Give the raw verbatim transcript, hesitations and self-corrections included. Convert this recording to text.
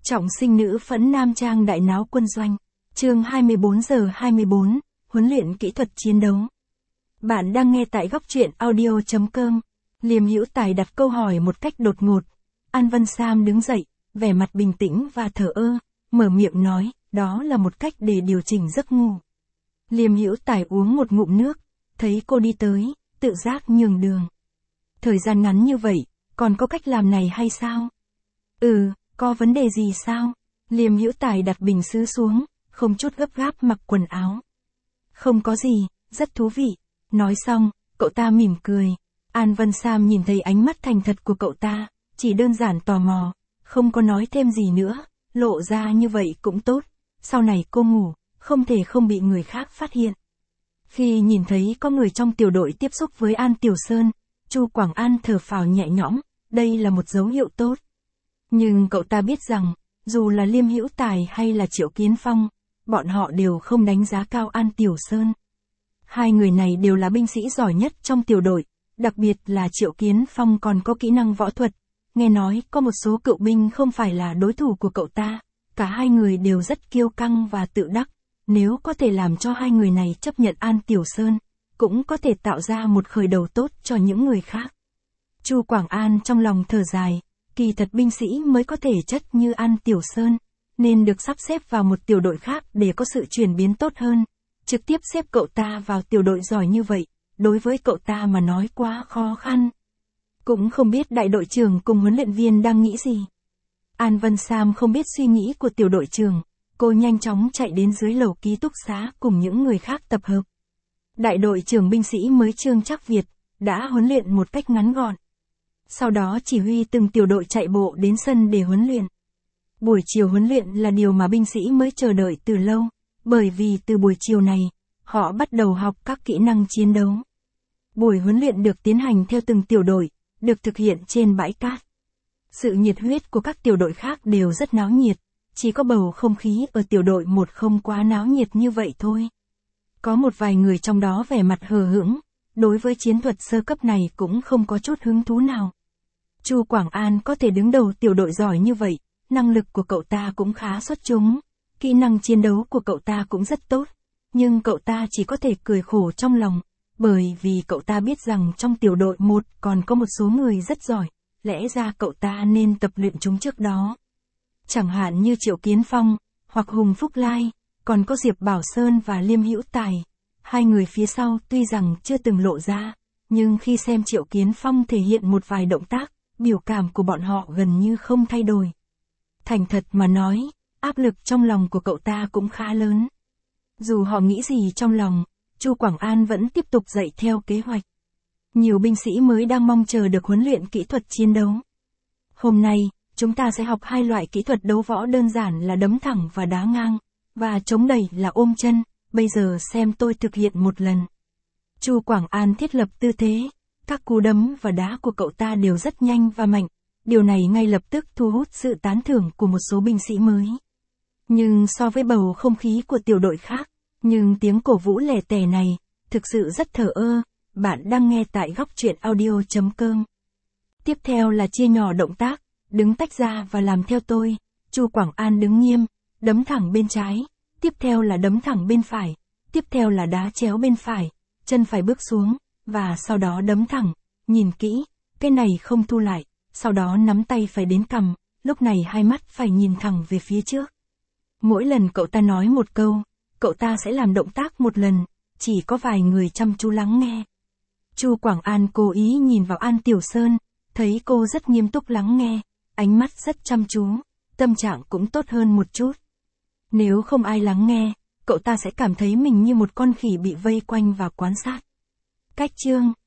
Trọng sinh nữ phẫn nam trang đại náo quân doanh. Chương hai mươi bốn giờ hai mươi bốn, huấn luyện kỹ thuật chiến đấu. Bạn đang nghe tại góc truyện audio chấm com. Liêm Hữu Tài đặt câu hỏi một cách đột ngột. An Vân Sam đứng dậy, vẻ mặt bình tĩnh và thờ ơ, mở miệng nói, đó là một cách để điều chỉnh giấc ngủ. Liêm Hữu Tài uống một ngụm nước, thấy cô đi tới, tự giác nhường đường. Thời gian ngắn như vậy, còn có cách làm này hay sao? Ừ, có vấn đề gì sao? Liêm Hữu Tài đặt bình sứ xuống, không chút gấp gáp mặc quần áo. Không có gì, rất thú vị. Nói xong, cậu ta mỉm cười. An Vân Sam nhìn thấy ánh mắt thành thật của cậu ta, chỉ đơn giản tò mò, không có nói thêm gì nữa, lộ ra như vậy cũng tốt. Sau này cô ngủ, không thể không bị người khác phát hiện. Khi nhìn thấy có người trong tiểu đội tiếp xúc với An Tiểu Sơn, Chu Quảng An thở phào nhẹ nhõm, đây là một dấu hiệu tốt. Nhưng cậu ta biết rằng, dù là Liêm Hữu Tài hay là Triệu Kiến Phong, bọn họ đều không đánh giá cao An Tiểu Sơn. Hai người này đều là binh sĩ giỏi nhất trong tiểu đội, đặc biệt là Triệu Kiến Phong còn có kỹ năng võ thuật. Nghe nói có một số cựu binh không phải là đối thủ của cậu ta, cả hai người đều rất kiêu căng và tự đắc. Nếu có thể làm cho hai người này chấp nhận An Tiểu Sơn, cũng có thể tạo ra một khởi đầu tốt cho những người khác. Chu Quảng An trong lòng thở dài, kỳ thật binh sĩ mới có thể chất như An Tiểu Sơn, nên được sắp xếp vào một tiểu đội khác để có sự chuyển biến tốt hơn. Trực tiếp xếp cậu ta vào tiểu đội giỏi như vậy, đối với cậu ta mà nói quá khó khăn. Cũng không biết đại đội trưởng cùng huấn luyện viên đang nghĩ gì. An Vân Sam không biết suy nghĩ của tiểu đội trưởng, cô nhanh chóng chạy đến dưới lầu ký túc xá cùng những người khác tập hợp. Đại đội trưởng binh sĩ mới Trương Trắc Việt, đã huấn luyện một cách ngắn gọn. Sau đó chỉ huy từng tiểu đội chạy bộ đến sân để huấn luyện. Buổi chiều huấn luyện là điều mà binh sĩ mới chờ đợi từ lâu, bởi vì từ buổi chiều này, họ bắt đầu học các kỹ năng chiến đấu. Buổi huấn luyện được tiến hành theo từng tiểu đội, được thực hiện trên bãi cát. Sự nhiệt huyết của các tiểu đội khác đều rất náo nhiệt, chỉ có bầu không khí ở tiểu đội một không quá náo nhiệt như vậy thôi. Có một vài người trong đó vẻ mặt hờ hững, đối với chiến thuật sơ cấp này cũng không có chút hứng thú nào. Chu Quảng An có thể đứng đầu tiểu đội giỏi như vậy, năng lực của cậu ta cũng khá xuất chúng, kỹ năng chiến đấu của cậu ta cũng rất tốt, nhưng cậu ta chỉ có thể cười khổ trong lòng, bởi vì cậu ta biết rằng trong tiểu đội một còn có một số người rất giỏi, lẽ ra cậu ta nên tập luyện chúng trước đó. Chẳng hạn như Triệu Kiến Phong, hoặc Hùng Phúc Lai, còn có Diệp Bảo Sơn và Liêm Hữu Tài. Hai người phía sau tuy rằng chưa từng lộ ra, nhưng khi xem Triệu Kiến Phong thể hiện một vài động tác, biểu cảm của bọn họ gần như không thay đổi. Thành thật mà nói, áp lực trong lòng của cậu ta cũng khá lớn. Dù họ nghĩ gì trong lòng, Chu Quảng An vẫn tiếp tục dạy theo kế hoạch. Nhiều binh sĩ mới đang mong chờ được huấn luyện kỹ thuật chiến đấu. Hôm nay, chúng ta sẽ học hai loại kỹ thuật đấu võ đơn giản là đấm thẳng và đá ngang, và chống đẩy là ôm chân, bây giờ xem tôi thực hiện một lần. Chu Quảng An thiết lập tư thế, các cú đấm và đá của cậu ta đều rất nhanh và mạnh, điều này ngay lập tức thu hút sự tán thưởng của một số binh sĩ mới. Nhưng so với bầu không khí của tiểu đội khác, nhưng tiếng cổ vũ lẻ tẻ này, thực sự rất thờ ơ. Bạn đang nghe tại góc truyện audio chấm com. Tiếp theo là chia nhỏ động tác, đứng tách ra và làm theo tôi. Chu Quảng An đứng nghiêm, đấm thẳng bên trái, tiếp theo là đấm thẳng bên phải, tiếp theo là đá chéo bên phải, chân phải bước xuống, và sau đó đấm thẳng, nhìn kỹ, cái này không thu lại, sau đó nắm tay phải đến cằm, lúc này hai mắt phải nhìn thẳng về phía trước. Mỗi lần cậu ta nói một câu, cậu ta sẽ làm động tác một lần, chỉ có vài người chăm chú lắng nghe. Chu Quảng An cố ý nhìn vào An Tiểu Sơn, thấy cô rất nghiêm túc lắng nghe, ánh mắt rất chăm chú, tâm trạng cũng tốt hơn một chút. Nếu không ai lắng nghe, cậu ta sẽ cảm thấy mình như một con khỉ bị vây quanh và quan sát. Cách chương